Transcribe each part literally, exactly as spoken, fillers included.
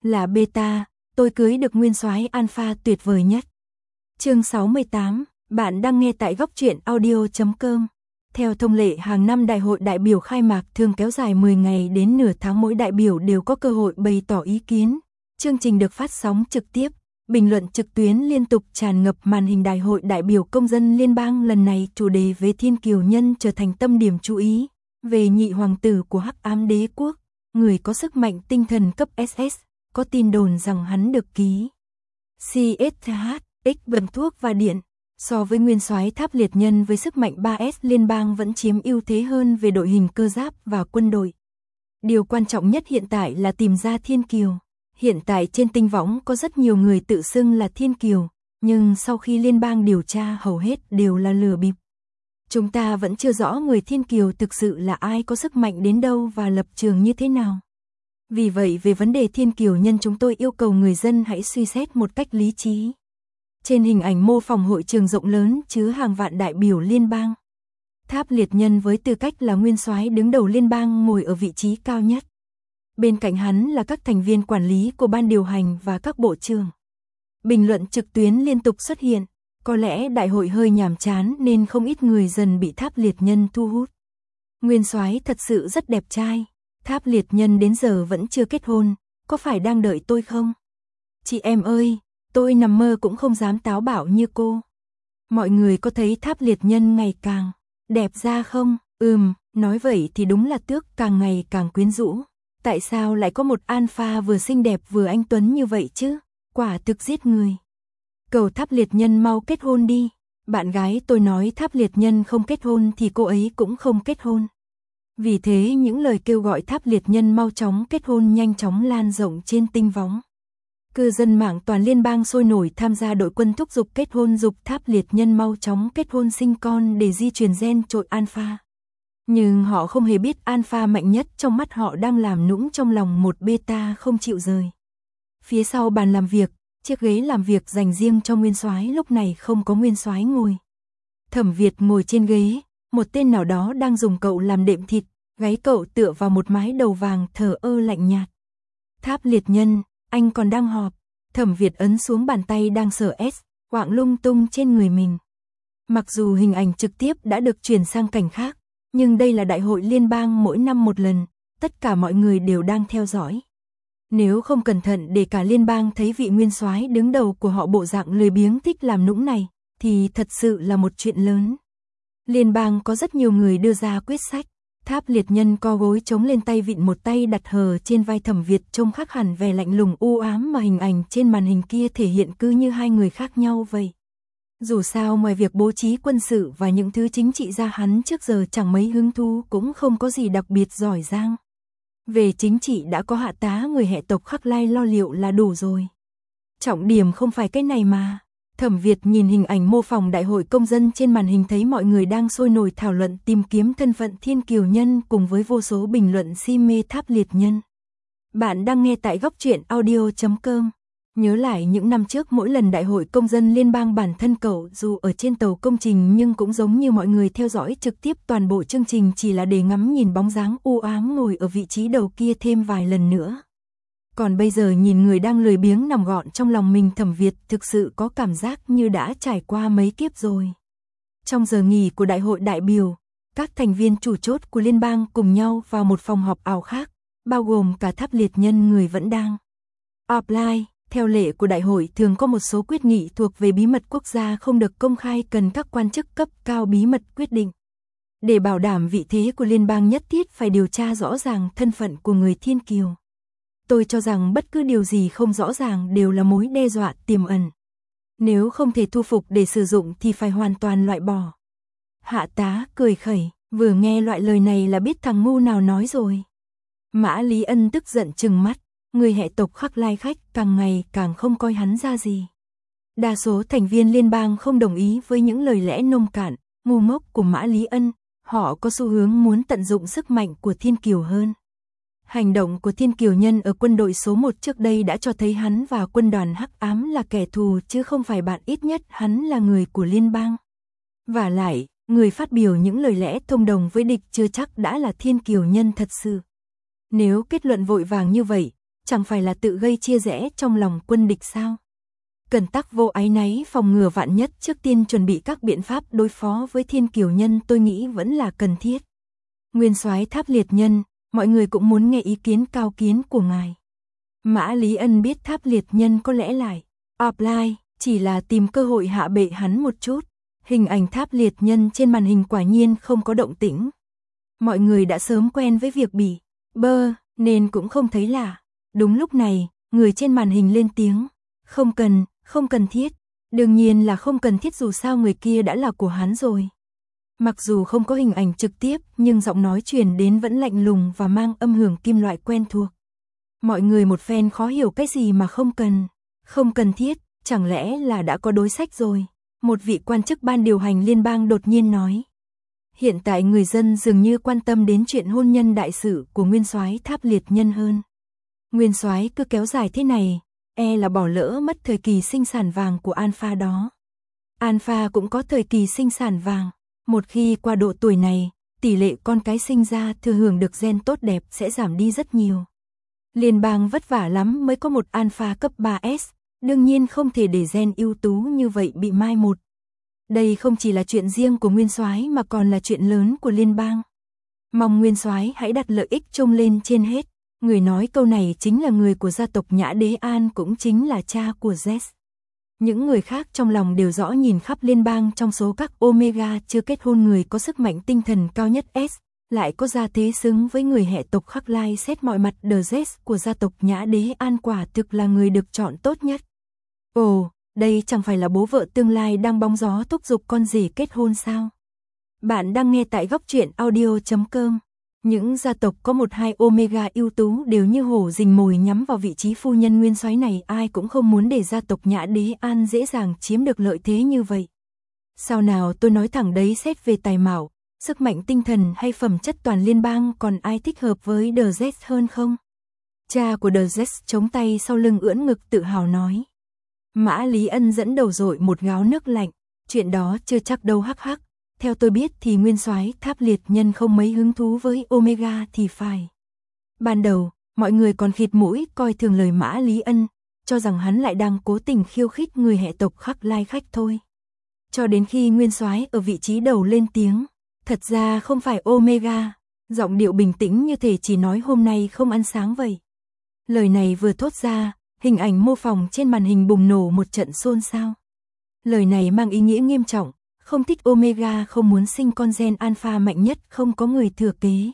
Là beta, tôi cưới được nguyên soái alpha tuyệt vời nhất. Chương sáu mươi tám, bạn đang nghe tại góc truyện audio chấm com. Theo thông lệ hàng năm đại hội đại biểu khai mạc thường kéo dài mười ngày đến nửa tháng, mỗi đại biểu đều có cơ hội bày tỏ ý kiến. Chương trình được phát sóng trực tiếp, bình luận trực tuyến liên tục tràn ngập màn hình. Đại hội đại biểu công dân liên bang lần này chủ đề về Thiên Kiều Nhân trở thành tâm điểm chú ý, về nhị hoàng tử của Hắc Ám Đế quốc, người có sức mạnh tinh thần cấp ét ét, có tin đồn rằng hắn được ký xê ét hát, X bầm thuốc và điện. So với nguyên soái Tháp Liệt Nhân với sức mạnh ba S, liên bang vẫn chiếm ưu thế hơn về đội hình cơ giáp và quân đội. Điều quan trọng nhất hiện tại là tìm ra Thiên Kiều. Hiện tại trên tinh võng có rất nhiều người tự xưng là Thiên Kiều, nhưng sau khi liên bang điều tra hầu hết đều là lừa bịp. Chúng ta vẫn chưa rõ người Thiên Kiều thực sự là ai, có sức mạnh đến đâu và lập trường như thế nào. Vì vậy về vấn đề Thiên Kiều Nhân, chúng tôi yêu cầu người dân hãy suy xét một cách lý trí. Trên hình ảnh mô phỏng hội trường rộng lớn chứa hàng vạn đại biểu liên bang. Tháp Liệt Nhân với tư cách là nguyên soái đứng đầu liên bang ngồi ở vị trí cao nhất. Bên cạnh hắn là các thành viên quản lý của ban điều hành và các bộ trưởng. Bình luận trực tuyến liên tục xuất hiện. Có lẽ đại hội hơi nhàm chán nên không ít người dần bị Tháp Liệt Nhân thu hút. Nguyên soái thật sự rất đẹp trai. Tháp Liệt Nhân đến giờ vẫn chưa kết hôn, có phải đang đợi tôi không? Chị em ơi, tôi nằm mơ cũng không dám táo bạo như cô. Mọi người có thấy Tháp Liệt Nhân ngày càng đẹp ra không? Ừm, nói vậy thì đúng là tước càng ngày càng quyến rũ. Tại sao lại có một alpha vừa xinh đẹp vừa anh tuấn như vậy chứ? Quả thực giết người. Cầu Tháp Liệt Nhân mau kết hôn đi. Bạn gái tôi nói Tháp Liệt Nhân không kết hôn thì cô ấy cũng không kết hôn. Vì thế những lời kêu gọi Tháp Liệt Nhân mau chóng kết hôn nhanh chóng lan rộng trên tinh võng. Cư dân mạng toàn liên bang sôi nổi tham gia đội quân thúc giục kết hôn, giục Tháp Liệt Nhân mau chóng kết hôn sinh con để di truyền gen trội alpha. Nhưng họ không hề biết alpha mạnh nhất trong mắt họ đang làm nũng trong lòng một beta không chịu rời. Phía sau bàn làm việc, chiếc ghế làm việc dành riêng cho nguyên soái lúc này không có nguyên soái ngồi. Thẩm Việt ngồi trên ghế, một tên nào đó đang dùng cậu làm đệm thịt, gáy cậu tựa vào một mái đầu vàng thờ ơ lạnh nhạt. Tháp Liệt Nhân, anh còn đang họp. Thẩm Việt ấn xuống bàn tay đang sờ S, quạng lung tung trên người mình. Mặc dù hình ảnh trực tiếp đã được chuyển sang cảnh khác, nhưng đây là đại hội liên bang mỗi năm một lần, tất cả mọi người đều đang theo dõi. Nếu không cẩn thận để cả liên bang thấy vị nguyên soái đứng đầu của họ bộ dạng lười biếng thích làm nũng này, thì thật sự là một chuyện lớn. Liên bang có rất nhiều người đưa ra quyết sách. Tháp Liệt Nhân co gối chống lên tay vịn, một tay đặt hờ trên vai Thẩm Việt, trông khác hẳn vẻ lạnh lùng u ám mà hình ảnh trên màn hình kia thể hiện, cứ như hai người khác nhau vậy. Dù sao ngoài việc bố trí quân sự và những thứ chính trị ra, hắn trước giờ chẳng mấy hứng thú, cũng không có gì đặc biệt giỏi giang. Về chính trị đã có hạ tá người hệ tộc Khắc Lai lo liệu là đủ rồi. Trọng điểm không phải cái này mà. Thẩm Việt nhìn hình ảnh mô phỏng đại hội công dân trên màn hình, thấy mọi người đang sôi nổi thảo luận tìm kiếm thân phận Thiên Kiều Nhân cùng với vô số bình luận si mê Tháp Liệt Nhân. Bạn đang nghe tại góc truyện audio chấm com. Nhớ lại những năm trước, mỗi lần đại hội công dân liên bang, bản thân cậu dù ở trên tàu công trình nhưng cũng giống như mọi người theo dõi trực tiếp toàn bộ chương trình, chỉ là để ngắm nhìn bóng dáng u ám ngồi ở vị trí đầu kia thêm vài lần nữa. Còn bây giờ nhìn người đang lười biếng nằm gọn trong lòng mình, Thẩm Việt thực sự có cảm giác như đã trải qua mấy kiếp rồi. Trong giờ nghỉ của đại hội đại biểu, các thành viên chủ chốt của liên bang cùng nhau vào một phòng họp ảo khác, bao gồm cả Tháp Liệt Nhân người vẫn đang offline. Theo lệ của đại hội thường có một số quyết nghị thuộc về bí mật quốc gia không được công khai, cần các quan chức cấp cao bí mật quyết định. Để bảo đảm vị thế của liên bang, nhất thiết phải điều tra rõ ràng thân phận của người Thiên Kiều. Tôi cho rằng bất cứ điều gì không rõ ràng đều là mối đe dọa tiềm ẩn. Nếu không thể thu phục để sử dụng thì phải hoàn toàn loại bỏ. Hạ tá cười khẩy, vừa nghe loại lời này là biết thằng ngu nào nói rồi. Mã Lý Ân tức giận trừng mắt, người hệ tộc Khắc Lai khách càng ngày càng không coi hắn ra gì. Đa số thành viên liên bang không đồng ý với những lời lẽ nông cạn, ngu ngốc của Mã Lý Ân, họ có xu hướng muốn tận dụng sức mạnh của Thiên Kiều hơn. Hành động của Thiên Kiều Nhân ở quân đội số một trước đây đã cho thấy hắn và quân đoàn Hắc Ám là kẻ thù chứ không phải bạn, ít nhất hắn là người của liên bang. Vả lại, người phát biểu những lời lẽ thông đồng với địch chưa chắc đã là Thiên Kiều Nhân thật sự. Nếu kết luận vội vàng như vậy, chẳng phải là tự gây chia rẽ trong lòng quân địch sao? Cần tắc vô áy náy phòng ngừa vạn nhất, trước tiên chuẩn bị các biện pháp đối phó với Thiên Kiều Nhân tôi nghĩ vẫn là cần thiết. Nguyên soái Tháp Liệt Nhân, mọi người cũng muốn nghe ý kiến cao kiến của ngài. Mã Lý Ân biết Tháp Liệt Nhân có lẽ lại apply, chỉ là tìm cơ hội hạ bệ hắn một chút. Hình ảnh Tháp Liệt Nhân trên màn hình quả nhiên không có động tĩnh. Mọi người đã sớm quen với việc bị bơ, nên cũng không thấy lạ. Đúng lúc này, người trên màn hình lên tiếng. Không cần, không cần thiết. Đương nhiên là không cần thiết, dù sao người kia đã là của hắn rồi. Mặc dù không có hình ảnh trực tiếp, nhưng giọng nói truyền đến vẫn lạnh lùng và mang âm hưởng kim loại quen thuộc. Mọi người một phen khó hiểu cái gì mà không cần. Không cần thiết, chẳng lẽ là đã có đối sách rồi. Một vị quan chức ban điều hành liên bang đột nhiên nói. Hiện tại người dân dường như quan tâm đến chuyện hôn nhân đại sự của nguyên soái Tháp Liệt Nhân hơn. Nguyên soái cứ kéo dài thế này, e là bỏ lỡ mất thời kỳ sinh sản vàng của Alpha đó. Alpha cũng có thời kỳ sinh sản vàng. Một khi qua độ tuổi này, tỷ lệ con cái sinh ra thừa hưởng được gen tốt đẹp sẽ giảm đi rất nhiều. Liên bang vất vả lắm mới có một Alpha cấp ba S, đương nhiên không thể để gen ưu tú như vậy bị mai một. Đây không chỉ là chuyện riêng của nguyên soái mà còn là chuyện lớn của liên bang. Mong nguyên soái hãy đặt lợi ích chung lên trên hết. Người nói câu này chính là người của gia tộc Nhã Đế An, cũng chính là cha của Z. Những người khác trong lòng đều rõ, nhìn khắp liên bang, trong số các Omega chưa kết hôn người có sức mạnh tinh thần cao nhất S, lại có gia thế xứng với người hệ tộc Khắc Lai, xét mọi mặt The Z của gia tộc Nhã Đế An quả thực là người được chọn tốt nhất. Ồ, đây chẳng phải là bố vợ tương lai đang bóng gió thúc giục con rể kết hôn sao? Bạn đang nghe tại góc truyện audio chấm com. Những gia tộc có một hai Omega ưu tú đều như hổ rình mồi nhắm vào vị trí phu nhân nguyên soái này, ai cũng không muốn để gia tộc Nhã Đế An dễ dàng chiếm được lợi thế như vậy. Sao nào, tôi nói thẳng đấy, xét về tài mạo, sức mạnh tinh thần hay phẩm chất toàn liên bang còn ai thích hợp với The Z hơn không? Cha của The Z chống tay sau lưng ưỡn ngực tự hào nói. Mã Lý Ân dẫn đầu dội một gáo nước lạnh, chuyện đó chưa chắc đâu hắc hắc. Theo tôi biết thì nguyên soái Tháp Liệt Nhân không mấy hứng thú với Omega thì phải. Ban đầu, mọi người còn khịt mũi coi thường lời Mã Lý Ân, cho rằng hắn lại đang cố tình khiêu khích người hệ tộc Khắc Lai khách thôi. Cho đến khi nguyên soái ở vị trí đầu lên tiếng, thật ra không phải Omega, giọng điệu bình tĩnh như thể chỉ nói hôm nay không ăn sáng vậy. Lời này vừa thốt ra, hình ảnh mô phỏng trên màn hình bùng nổ một trận xôn xao. Lời này mang ý nghĩa nghiêm trọng. Không thích Omega, không muốn sinh con gen Alpha mạnh nhất, không có người thừa kế.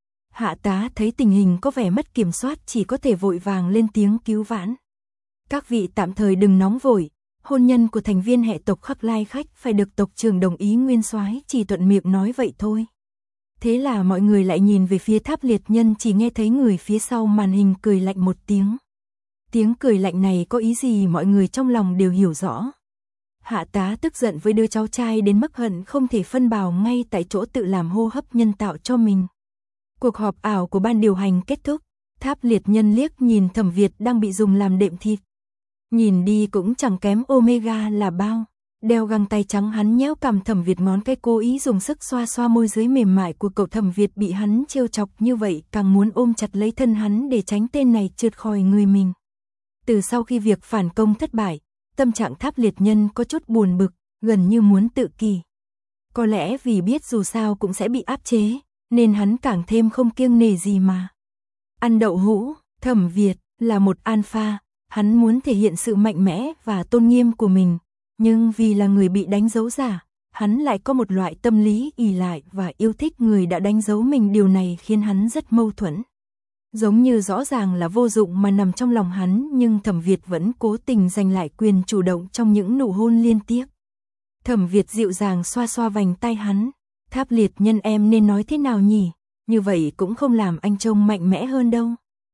Hạ tá thấy tình hình có vẻ mất kiểm soát, chỉ có thể vội vàng lên tiếng cứu vãn. Các vị tạm thời đừng nóng vội, hôn nhân của thành viên hệ tộc Khắc Lai khách phải được tộc trưởng đồng ý. Nguyên soái chỉ thuận miệng nói vậy thôi. Thế là mọi người lại nhìn về phía Tháp Liệt Nhân, chỉ nghe thấy người phía sau màn hình cười lạnh một tiếng. Tiếng cười lạnh này có ý gì mọi người trong lòng đều hiểu rõ. Hạ tá tức giận với đứa cháu trai đến mức hận không thể phân bào ngay tại chỗ, tự làm hô hấp nhân tạo cho mình. Cuộc họp ảo của ban điều hành kết thúc, Tháp Liệt Nhân liếc nhìn Thẩm Việt đang bị dùng làm đệm thịt. Nhìn đi cũng chẳng kém Omega là bao. Đeo găng tay trắng, hắn nhéo cằm Thẩm Việt, ngón cái cố ý dùng sức xoa xoa môi dưới mềm mại của cậu. Thẩm Việt bị hắn trêu chọc như vậy càng muốn ôm chặt lấy thân hắn để tránh tên này trượt khỏi người mình. Từ sau khi việc phản công thất bại, tâm trạng Tháp Liệt Nhân có chút buồn bực, gần như muốn tự kỷ. Có lẽ vì biết dù sao cũng sẽ bị áp chế, nên hắn càng thêm không kiêng nể gì mà ăn đậu hũ. Thẩm Việt là một alpha, hắn muốn thể hiện sự mạnh mẽ và tôn nghiêm của mình, nhưng vì là người bị đánh dấu giả, hắn lại có một loại tâm lý ỷ lại và yêu thích người đã đánh dấu mình. Điều này khiến hắn rất mâu thuẫn. Giống như rõ ràng là vô dụng mà nằm trong lòng hắn, nhưng Thẩm Việt vẫn cố tình giành lại quyền chủ động trong những nụ hôn liên tiếp. Thẩm Việt dịu dàng xoa xoa vành tay hắn. Tháp Liệt Nhân, em nên nói thế nào nhỉ? Như vậy cũng không làm anh trông mạnh mẽ hơn đâu,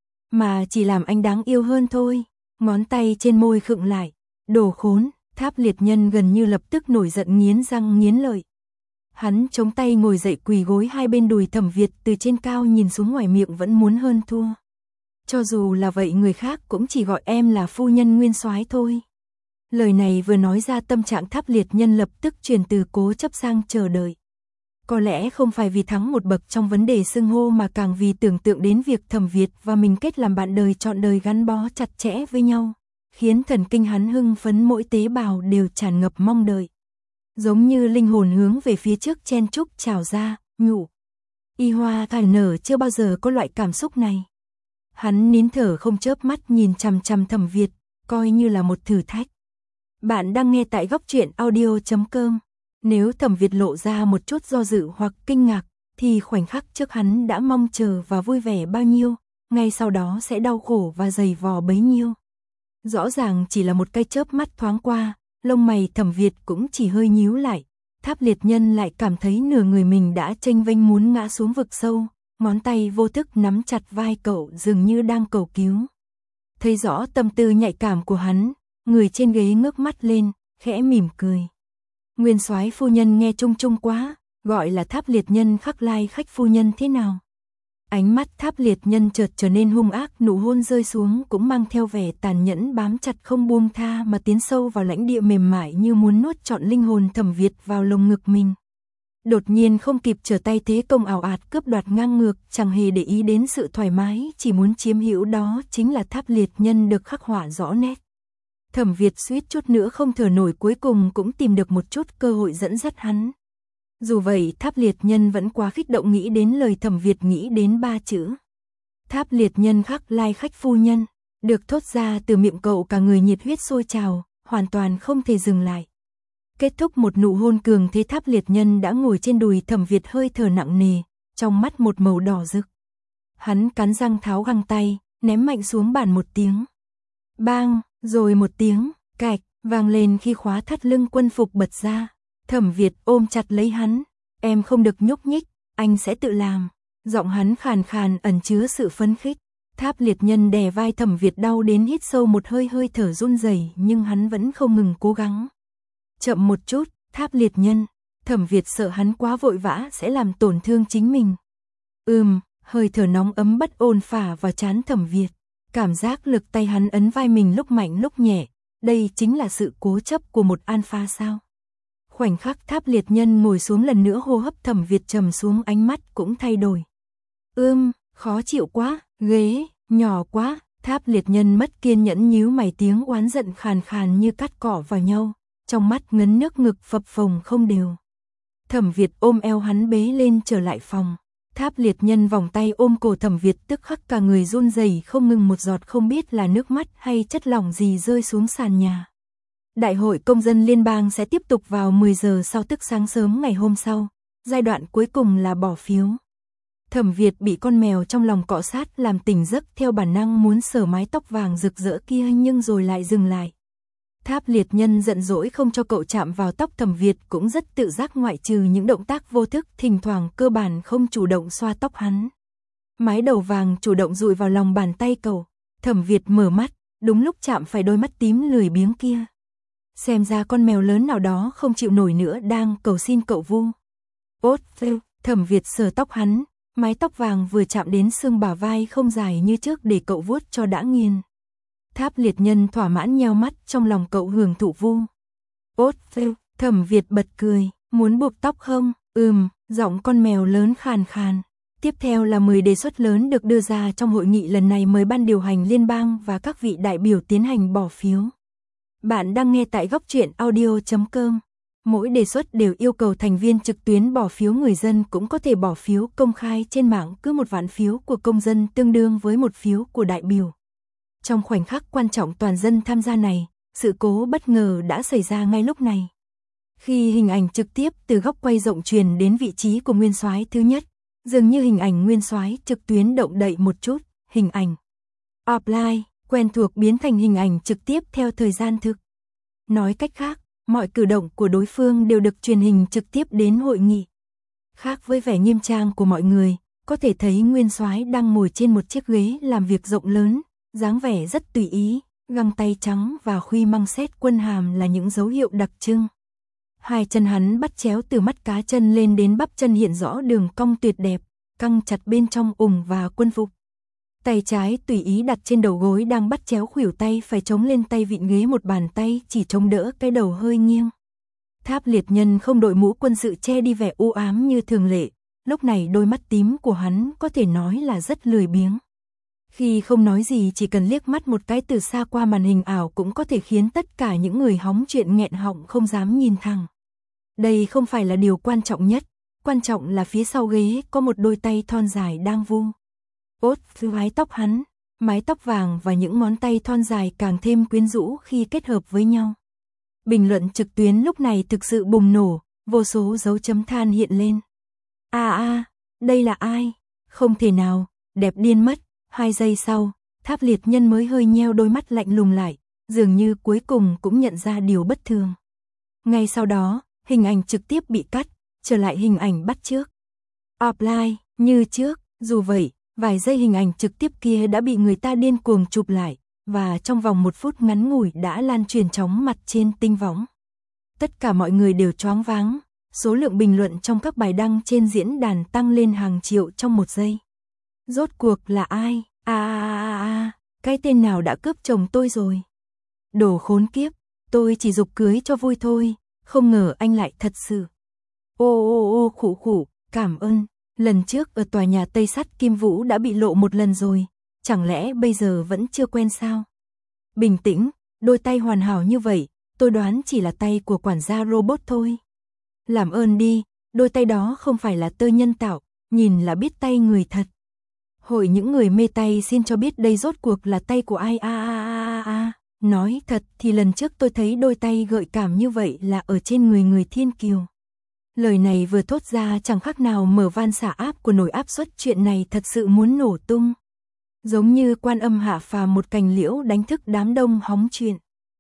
mà chỉ làm anh đáng yêu hơn thôi. Ngón tay trên môi khựng lại. Đồ khốn! Tháp Liệt Nhân gần như lập tức nổi giận, nghiến răng nghiến lợi. Hắn chống tay ngồi dậy, quỳ gối hai bên đùi Thẩm Việt, từ trên cao nhìn xuống, ngoài miệng vẫn muốn hơn thua. Cho dù là vậy, người khác cũng chỉ gọi em là phu nhân nguyên soái thôi. Lời này vừa nói ra, tâm trạng Tháp Liệt Nhân lập tức chuyển từ cố chấp sang chờ đợi. Có lẽ không phải vì thắng một bậc trong vấn đề xưng hô mà càng vì tưởng tượng đến việc Thẩm Việt và mình kết làm bạn đời trọn đời gắn bó chặt chẽ với nhau, khiến thần kinh hắn hưng phấn, mỗi tế bào đều tràn ngập mong đợi. Giống như linh hồn hướng về phía trước chen chúc trào ra, nhủ. Y Hoa thải nở chưa bao giờ có loại cảm xúc này. Hắn nín thở không chớp mắt nhìn chằm chằm Thẩm Việt, coi như là một thử thách. Bạn đang nghe tại góc truyện audio chấm com. Nếu Thẩm Việt lộ ra một chút do dự hoặc kinh ngạc, thì khoảnh khắc trước hắn đã mong chờ và vui vẻ bao nhiêu, ngay sau đó sẽ đau khổ và dày vò bấy nhiêu. Rõ ràng chỉ là một cái chớp mắt thoáng qua, lông mày Thẩm Việt cũng chỉ hơi nhíu lại. Tháp Liệt Nhân lại cảm thấy nửa người mình đã chênh vênh muốn ngã xuống vực sâu, ngón tay vô thức nắm chặt vai cậu dường như đang cầu cứu. Thấy rõ tâm tư nhạy cảm của hắn, người trên ghế ngước mắt lên, khẽ mỉm cười. Nguyên soái phu nhân nghe chung chung quá, gọi là Tháp Liệt Nhân khắc lai khách phu nhân thế nào? Ánh mắt Tháp Liệt Nhân chợt trở nên hung ác, nụ hôn rơi xuống cũng mang theo vẻ tàn nhẫn, bám chặt không buông tha mà tiến sâu vào lãnh địa mềm mại như muốn nuốt trọn linh hồn Thẩm Việt vào lồng ngực mình. Đột nhiên không kịp trở tay, thế công ảo ạt cướp đoạt ngang ngược, chẳng hề để ý đến sự thoải mái, chỉ muốn chiếm hữu, đó chính là Tháp Liệt Nhân được khắc họa rõ nét. Thẩm Việt suýt chút nữa không thở nổi, cuối cùng cũng tìm được một chút cơ hội dẫn dắt hắn. Dù vậy Tháp Liệt Nhân vẫn quá kích động, nghĩ đến lời Thẩm Việt nghĩ đến ba chữ. Tháp Liệt Nhân khắc lai khách phu nhân, được thốt ra từ miệng cậu, cả người nhiệt huyết sôi trào, hoàn toàn không thể dừng lại. Kết thúc một nụ hôn cường thế, Tháp Liệt Nhân đã ngồi trên đùi Thẩm Việt, hơi thở nặng nề, trong mắt một màu đỏ rực. Hắn cắn răng tháo găng tay, ném mạnh xuống bàn một tiếng. Bang, rồi một tiếng cạch vang lên khi khóa thắt lưng quân phục bật ra. Thẩm Việt ôm chặt lấy hắn, em không được nhúc nhích, anh sẽ tự làm. Giọng hắn khàn khàn ẩn chứa sự phấn khích. Tháp Liệt Nhân đè vai Thẩm Việt đau đến hít sâu một hơi, hơi thở run rẩy, nhưng hắn vẫn không ngừng cố gắng. Chậm một chút, Tháp Liệt Nhân. Thẩm Việt sợ hắn quá vội vã sẽ làm tổn thương chính mình. Ừm, hơi thở nóng ấm bất ổn phả vào trán Thẩm Việt. Cảm giác lực tay hắn ấn vai mình lúc mạnh lúc nhẹ, đây chính là sự cố chấp của một alpha sao? Khoảnh khắc Tháp Liệt Nhân ngồi xuống lần nữa, hô hấp Thẩm Việt trầm xuống, ánh mắt cũng thay đổi. Ưm, khó chịu quá, ghế, nhỏ quá. Tháp Liệt Nhân mất kiên nhẫn nhíu mày, tiếng oán giận khàn khàn như cắt cỏ vào nhau, trong mắt ngấn nước, ngực phập phồng không đều. Thẩm Việt ôm eo hắn bế lên trở lại phòng. Tháp Liệt Nhân vòng tay ôm cổ Thẩm Việt, tức khắc cả người run rẩy không ngừng, một giọt không biết là nước mắt hay chất lỏng gì rơi xuống sàn nhà. Đại hội công dân liên bang sẽ tiếp tục vào mười giờ sau, tức sáng sớm ngày hôm sau. Giai đoạn cuối cùng là bỏ phiếu. Thẩm Việt bị con mèo trong lòng cọ sát làm tỉnh giấc, theo bản năng muốn sờ mái tóc vàng rực rỡ kia nhưng rồi lại dừng lại. Tháp Liệt Nhân giận dỗi không cho cậu chạm vào tóc Thẩm Việt, cũng rất tự giác, ngoại trừ những động tác vô thức, thỉnh thoảng cơ bản không chủ động xoa tóc hắn. Mái đầu vàng chủ động dụi vào lòng bàn tay cậu. Thẩm Việt mở mắt, đúng lúc chạm phải đôi mắt tím lười biếng kia. Xem ra con mèo lớn nào đó không chịu nổi nữa đang cầu xin cậu vu. Ốt, Thẩm Việt sờ tóc hắn, mái tóc vàng vừa chạm đến xương bả vai không dài như trước, để cậu vuốt cho đã nghiền. Tháp Liệt Nhân thỏa mãn nheo mắt, trong lòng cậu hưởng thụ vu. Ốt, Thẩm Việt bật cười, muốn buộc tóc không? Ừm, giọng con mèo lớn khàn khàn. Tiếp theo là mười đề xuất lớn được đưa ra trong hội nghị lần này, mời ban điều hành liên bang và các vị đại biểu tiến hành bỏ phiếu. Bạn đang nghe tại góc truyện audio chấm com. Mỗi đề xuất đều yêu cầu thành viên trực tuyến bỏ phiếu, người dân cũng có thể bỏ phiếu công khai trên mạng, cứ một vạn phiếu của công dân tương đương với một phiếu của đại biểu. Trong khoảnh khắc quan trọng toàn dân tham gia này, sự cố bất ngờ đã xảy ra ngay lúc này. Khi hình ảnh trực tiếp từ góc quay rộng truyền đến vị trí của nguyên soái thứ nhất, dường như hình ảnh nguyên soái trực tuyến động đậy một chút, hình ảnh offline quen thuộc biến thành hình ảnh trực tiếp theo thời gian thực. Nói cách khác, mọi cử động của đối phương đều được truyền hình trực tiếp đến hội nghị. Khác với vẻ nghiêm trang của mọi người, có thể thấy nguyên soái đang ngồi trên một chiếc ghế làm việc rộng lớn, dáng vẻ rất tùy ý, găng tay trắng và khuy măng xét quân hàm là những dấu hiệu đặc trưng. Hai chân hắn bắt chéo từ mắt cá chân lên đến bắp chân, hiện rõ đường cong tuyệt đẹp, căng chặt bên trong ủng và quân phục. Tay trái tùy ý đặt trên đầu gối đang bắt chéo, khuỷu tay phải chống lên tay vịn ghế, một bàn tay chỉ chống đỡ cái đầu hơi nghiêng. Tháp liệt nhân không đội mũ quân sự che đi vẻ u ám như thường lệ, lúc này đôi mắt tím của hắn có thể nói là rất lười biếng. Khi không nói gì chỉ cần liếc mắt một cái từ xa qua màn hình ảo cũng có thể khiến tất cả những người hóng chuyện nghẹn họng không dám nhìn thẳng. Đây không phải là điều quan trọng nhất, quan trọng là phía sau ghế có một đôi tay thon dài đang vu ốt mái tóc hắn, mái tóc vàng và những ngón tay thon dài càng thêm quyến rũ khi kết hợp với nhau. Bình luận trực tuyến lúc này thực sự bùng nổ, vô số dấu chấm than hiện lên. À à, đây là ai? Không thể nào, đẹp điên mất. Hai giây sau, Tháp liệt nhân mới hơi nheo đôi mắt lạnh lùng lại, dường như cuối cùng cũng nhận ra điều bất thường. Ngay sau đó, hình ảnh trực tiếp bị cắt, trở lại hình ảnh bắt trước. Offline, như trước, dù vậy, vài giây hình ảnh trực tiếp kia đã bị người ta điên cuồng chụp lại, và trong vòng một phút ngắn ngủi đã lan truyền chóng mặt trên tinh võng. Tất cả mọi người đều choáng váng, số lượng bình luận trong các bài đăng trên diễn đàn tăng lên hàng triệu trong một giây. Rốt cuộc là ai? À à à à, cái tên nào đã cướp chồng tôi rồi? Đồ khốn kiếp, tôi chỉ giục cưới cho vui thôi, không ngờ anh lại thật sự. Ô ô ô khủ khủ, cảm ơn, lần trước ở tòa nhà Tây Sắt Kim Vũ đã bị lộ một lần rồi, chẳng lẽ bây giờ vẫn chưa quen sao? Bình tĩnh, đôi tay hoàn hảo như vậy, tôi đoán chỉ là tay của quản gia robot thôi. Làm ơn đi, đôi tay đó không phải là tơ nhân tạo, nhìn là biết tay người thật. Hội những người mê tay xin cho biết đây rốt cuộc là tay của ai? A a a a. Nói thật thì lần trước tôi thấy đôi tay gợi cảm như vậy là ở trên người người Thiên Kiều. Lời này vừa thốt ra chẳng khác nào mở van xả áp của nồi áp suất, chuyện này thật sự muốn nổ tung. Giống như Quan Âm hạ phàm một cành liễu đánh thức đám đông hóng chuyện.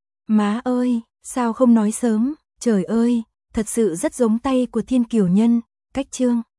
Má ơi, sao không nói sớm, trời ơi, thật sự rất giống tay của Thiên Kiều nhân, cách chương.